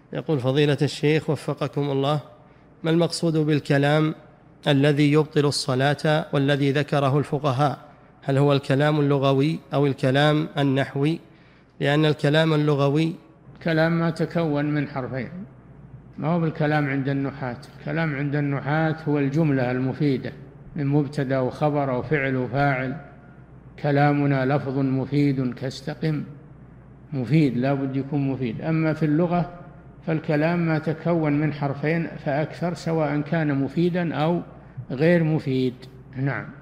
يقول فضيلة الشيخ وفقكم الله: ما المقصود بالكلام الذي يبطل الصلاة والذي ذكره الفقهاء؟ هل هو الكلام اللغوي أو الكلام النحوي؟ لأن الكلام اللغوي كلام ما تكون من حرفين، ما هو بالكلام عند النحاة. الكلام عند النحاة هو الجملة المفيدة من مبتدأ وخبر أو فعل وفاعل. كلامنا لفظ مفيد كاستقم، مفيد لا بد يكون مفيد. أما في اللغة فالكلام ما تكون من حرفين فأكثر، سواء كان مفيدا أو غير مفيد. نعم.